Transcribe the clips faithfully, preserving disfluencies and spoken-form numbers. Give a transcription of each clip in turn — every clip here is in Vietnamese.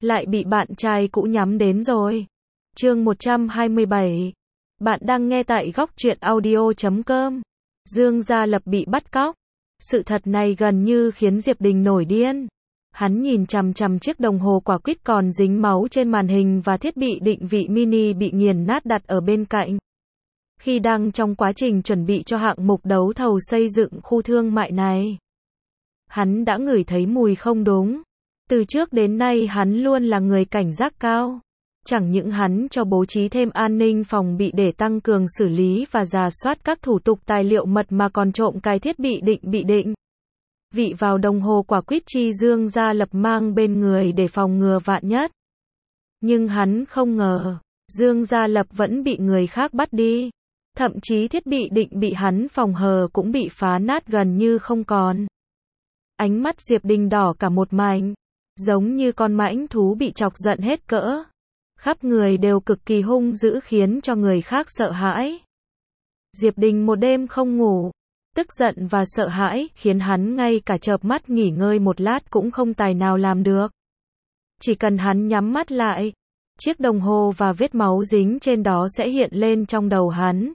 lại bị bạn trai cũ nhắm đến rồi. Chương một trăm hai mươi bảy. Bạn đang nghe tại góc truyện audio chấm com. Dương Gia Lập bị bắt cóc. Sự thật này gần như khiến Diệp Đình nổi điên. Hắn nhìn chằm chằm chiếc đồng hồ quả quýt còn dính máu trên màn hình và thiết bị định vị mini bị nghiền nát đặt ở bên cạnh. Khi đang trong quá trình chuẩn bị cho hạng mục đấu thầu xây dựng khu thương mại này, hắn đã ngửi thấy mùi không đúng. Từ trước đến nay hắn luôn là người cảnh giác cao. Chẳng những hắn cho bố trí thêm an ninh phòng bị để tăng cường xử lý và rà soát các thủ tục tài liệu mật mà còn trộm cài thiết bị định bị định vị vào đồng hồ quả quýt chi Dương Gia Lập mang bên người để phòng ngừa vạn nhất. Nhưng hắn không ngờ, Dương Gia Lập vẫn bị người khác bắt đi. Thậm chí thiết bị định bị hắn phòng hờ cũng bị phá nát gần như không còn. Ánh mắt Diệp Đình đỏ cả một mảnh, giống như con mãnh thú bị chọc giận hết cỡ. Khắp người đều cực kỳ hung dữ khiến cho người khác sợ hãi. Diệp Đình một đêm không ngủ, tức giận và sợ hãi khiến hắn ngay cả chợp mắt nghỉ ngơi một lát cũng không tài nào làm được. Chỉ cần hắn nhắm mắt lại, chiếc đồng hồ và vết máu dính trên đó sẽ hiện lên trong đầu hắn.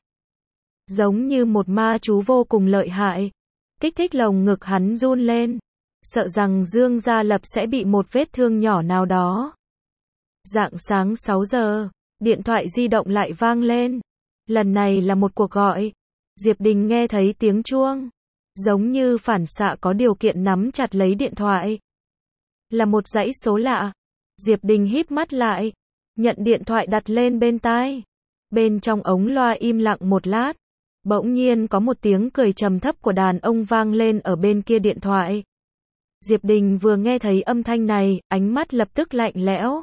Giống như một ma chú vô cùng lợi hại, kích thích lồng ngực hắn run lên, sợ rằng Dương Gia Lập sẽ bị một vết thương nhỏ nào đó. Rạng sáng sáu giờ, điện thoại di động lại vang lên. Lần này là một cuộc gọi. Diệp Đình nghe thấy tiếng chuông, giống như phản xạ có điều kiện nắm chặt lấy điện thoại. Là một dãy số lạ. Diệp Đình híp mắt lại, nhận điện thoại đặt lên bên tai. Bên trong ống loa im lặng một lát, bỗng nhiên có một tiếng cười trầm thấp của đàn ông vang lên ở bên kia điện thoại. Diệp Đình vừa nghe thấy âm thanh này, ánh mắt lập tức lạnh lẽo.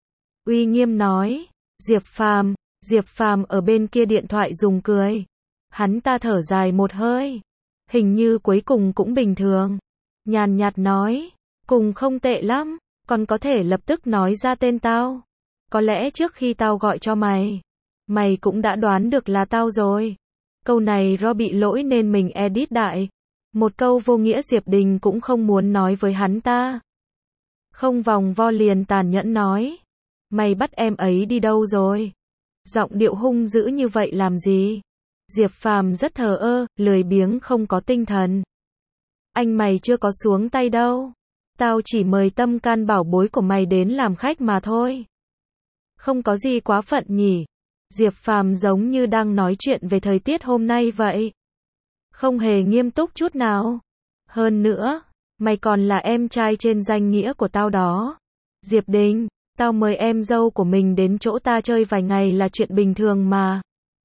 Uy nghiêm nói, Diệp Phàm. Diệp Phàm ở bên kia điện thoại dùng cười. Hắn ta thở dài một hơi, hình như cuối cùng cũng bình thường. Nhàn nhạt nói, cùng không tệ lắm, còn có thể lập tức nói ra tên tao. Có lẽ trước khi tao gọi cho mày, mày cũng đã đoán được là tao rồi. Câu này do bị lỗi nên mình edit đại. Một câu vô nghĩa Diệp Đình cũng không muốn nói với hắn ta. Không vòng vo liền tàn nhẫn nói, mày bắt em ấy đi đâu rồi? Giọng điệu hung dữ như vậy làm gì? Diệp Phàm rất thờ ơ, lười biếng không có tinh thần. Anh mày chưa có xuống tay đâu. Tao chỉ mời tâm can bảo bối của mày đến làm khách mà thôi. Không có gì quá phận nhỉ? Diệp Phàm giống như đang nói chuyện về thời tiết hôm nay vậy. Không hề nghiêm túc chút nào. Hơn nữa, mày còn là em trai trên danh nghĩa của tao đó. Diệp Đình, tao mời em dâu của mình đến chỗ ta chơi vài ngày là chuyện bình thường mà.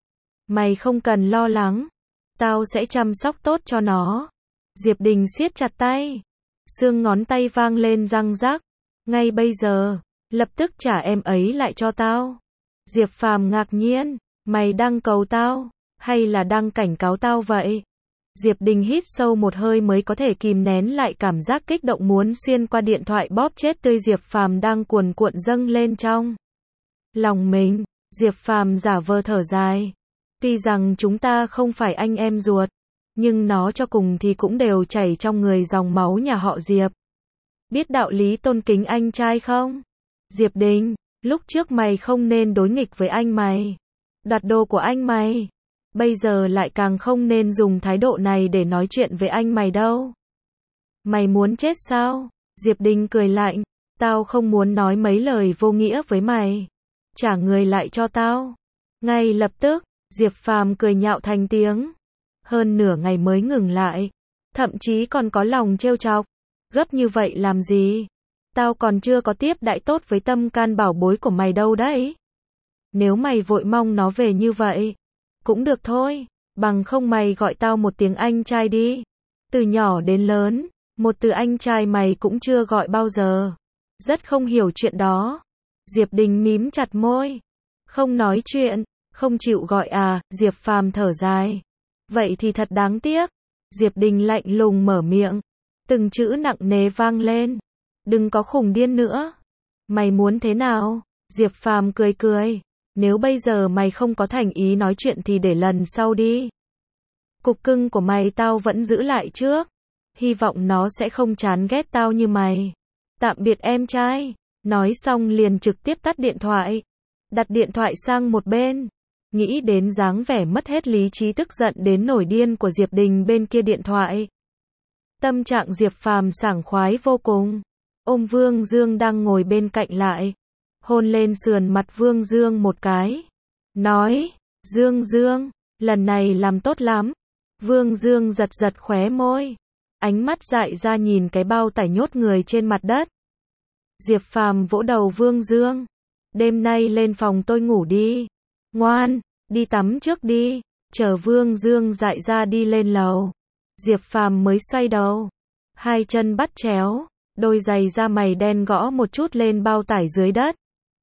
Mày không cần lo lắng. Tao sẽ chăm sóc tốt cho nó. Diệp Đình siết chặt tay. Xương ngón tay vang lên răng rắc. Ngay bây giờ, lập tức trả em ấy lại cho tao. Diệp Phàm ngạc nhiên. Mày đang cầu tao, hay là đang cảnh cáo tao vậy? Diệp Đình hít sâu một hơi mới có thể kìm nén lại cảm giác kích động muốn xuyên qua điện thoại bóp chết tươi Diệp Phàm đang cuồn cuộn dâng lên trong lòng mình. Diệp Phàm giả vờ thở dài. Tuy rằng chúng ta không phải anh em ruột, nhưng nó cho cùng thì cũng đều chảy trong người dòng máu nhà họ Diệp. Biết đạo lý tôn kính anh trai không? Diệp Đình, lúc trước mày không nên đối nghịch với anh mày, đoạt đồ của anh mày. Bây giờ lại càng không nên dùng thái độ này để nói chuyện với anh mày đâu. Mày muốn chết sao? Diệp Đình cười lạnh. Tao không muốn nói mấy lời vô nghĩa với mày. Trả người lại cho tao. Ngay lập tức, Diệp Phàm cười nhạo thành tiếng. Hơn nửa ngày mới ngừng lại. Thậm chí còn có lòng trêu chọc. Gấp như vậy làm gì? Tao còn chưa có tiếp đãi tốt với tâm can bảo bối của mày đâu đấy. Nếu mày vội mong nó về như vậy, cũng được thôi, bằng không mày gọi tao một tiếng anh trai đi. Từ nhỏ đến lớn, một từ anh trai mày cũng chưa gọi bao giờ. Rất không hiểu chuyện đó. Diệp Đình mím chặt môi. Không nói chuyện, không chịu gọi à? Diệp Phàm thở dài. Vậy thì thật đáng tiếc. Diệp Đình lạnh lùng mở miệng. Từng chữ nặng nề vang lên. Đừng có khùng điên nữa. Mày muốn thế nào? Diệp Phàm cười cười. Nếu bây giờ mày không có thành ý nói chuyện thì để lần sau đi. Cục cưng của mày tao vẫn giữ lại trước. Hy vọng nó sẽ không chán ghét tao như mày. Tạm biệt em trai. Nói xong liền trực tiếp tắt điện thoại. Đặt điện thoại sang một bên. Nghĩ đến dáng vẻ mất hết lý trí tức giận đến nổi điên của Diệp Đình bên kia điện thoại. Tâm trạng Diệp Phàm sảng khoái vô cùng. Ôm Vương Dương đang ngồi bên cạnh lại. Hôn lên sườn mặt Vương Dương một cái. Nói, Dương Dương, lần này làm tốt lắm. Vương Dương giật giật khóe môi. Ánh mắt dại ra nhìn cái bao tải nhốt người trên mặt đất. Diệp Phàm vỗ đầu Vương Dương. Đêm nay lên phòng tôi ngủ đi. Ngoan, đi tắm trước đi. Chờ Vương Dương dại ra đi lên lầu. Diệp Phàm mới xoay đầu. Hai chân bắt chéo. Đôi giày da mày đen gõ một chút lên bao tải dưới đất.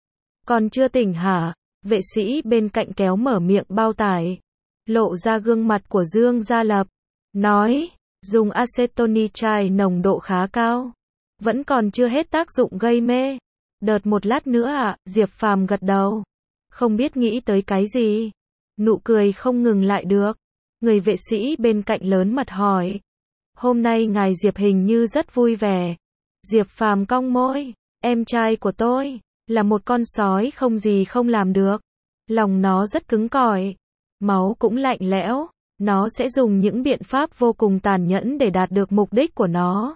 Còn chưa tỉnh hả? Vệ sĩ bên cạnh kéo mở miệng bao tải. Lộ ra gương mặt của Dương Gia Lập. Nói, dùng acetonitride nồng độ khá cao. Vẫn còn chưa hết tác dụng gây mê. Đợt một lát nữa ạ, à, Diệp Phàm gật đầu. Không biết nghĩ tới cái gì. Nụ cười không ngừng lại được. Người vệ sĩ bên cạnh lớn mặt hỏi. Hôm nay ngài Diệp hình như rất vui vẻ. Diệp Phàm cong môi. Em trai của tôi là một con sói không gì không làm được. Lòng nó rất cứng cỏi. Máu cũng lạnh lẽo. Nó sẽ dùng những biện pháp vô cùng tàn nhẫn để đạt được mục đích của nó.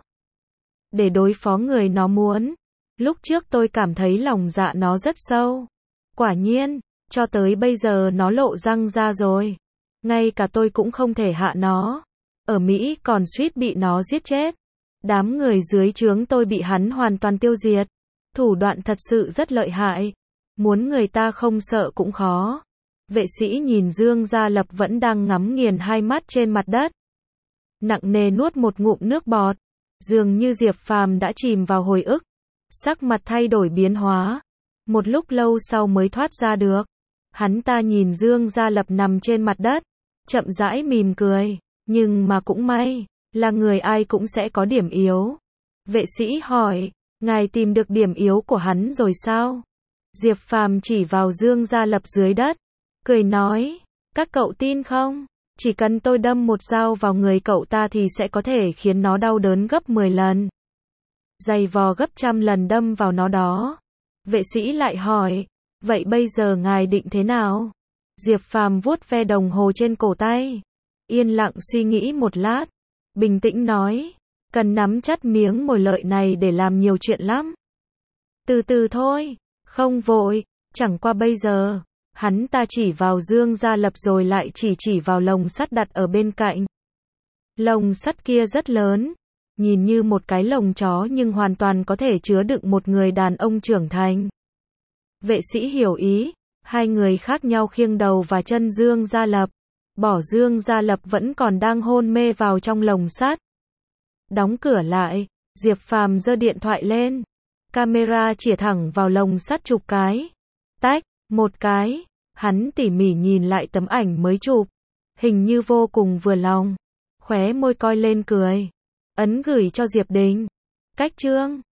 Để đối phó người nó muốn. Lúc trước tôi cảm thấy lòng dạ nó rất sâu. Quả nhiên, cho tới bây giờ nó lộ răng ra rồi. Ngay cả tôi cũng không thể hạ nó. Ở Mỹ còn suýt bị nó giết chết. Đám người dưới trướng tôi bị hắn hoàn toàn tiêu diệt. Thủ đoạn thật sự rất lợi hại. Muốn người ta không sợ cũng khó. Vệ sĩ nhìn Dương Gia Lập vẫn đang ngắm nghiền hai mắt trên mặt đất. Nặng nề nuốt một ngụm nước bọt. Dường như Diệp Phàm đã chìm vào hồi ức. Sắc mặt thay đổi biến hóa. Một lúc lâu sau mới thoát ra được. Hắn ta nhìn Dương Gia Lập nằm trên mặt đất. Chậm rãi mỉm cười. Nhưng mà cũng may, là người ai cũng sẽ có điểm yếu. Vệ sĩ hỏi, ngài tìm được điểm yếu của hắn rồi sao? Diệp Phàm chỉ vào Dương Gia Lập dưới đất. Cười nói, các cậu tin không? Chỉ cần tôi đâm một dao vào người cậu ta thì sẽ có thể khiến nó đau đớn gấp mười lần. Dày vò gấp trăm lần đâm vào nó đó. Vệ sĩ lại hỏi, vậy bây giờ ngài định thế nào? Diệp Phàm vuốt ve đồng hồ trên cổ tay. Yên lặng suy nghĩ một lát. Bình tĩnh nói, cần nắm chắc miếng mồi lợi này để làm nhiều chuyện lắm. Từ từ thôi, không vội, chẳng qua bây giờ. Hắn ta chỉ vào Dương Gia Lập rồi lại chỉ chỉ vào lồng sắt đặt ở bên cạnh. Lồng sắt kia rất lớn, nhìn như một cái lồng chó nhưng hoàn toàn có thể chứa đựng một người đàn ông trưởng thành. Vệ sĩ hiểu ý, hai người khác nhau khiêng đầu và chân Dương Gia Lập. Bỏ Dương Gia Lập vẫn còn đang hôn mê vào trong lồng sắt. Đóng cửa lại, Diệp Phàm giơ điện thoại lên. Camera chĩa thẳng vào lồng sắt chụp cái. Tách, một cái. Hắn tỉ mỉ nhìn lại tấm ảnh mới chụp. Hình như vô cùng vừa lòng. Khóe môi coi lên cười. Ấn gửi cho Diệp Đình. Cách chương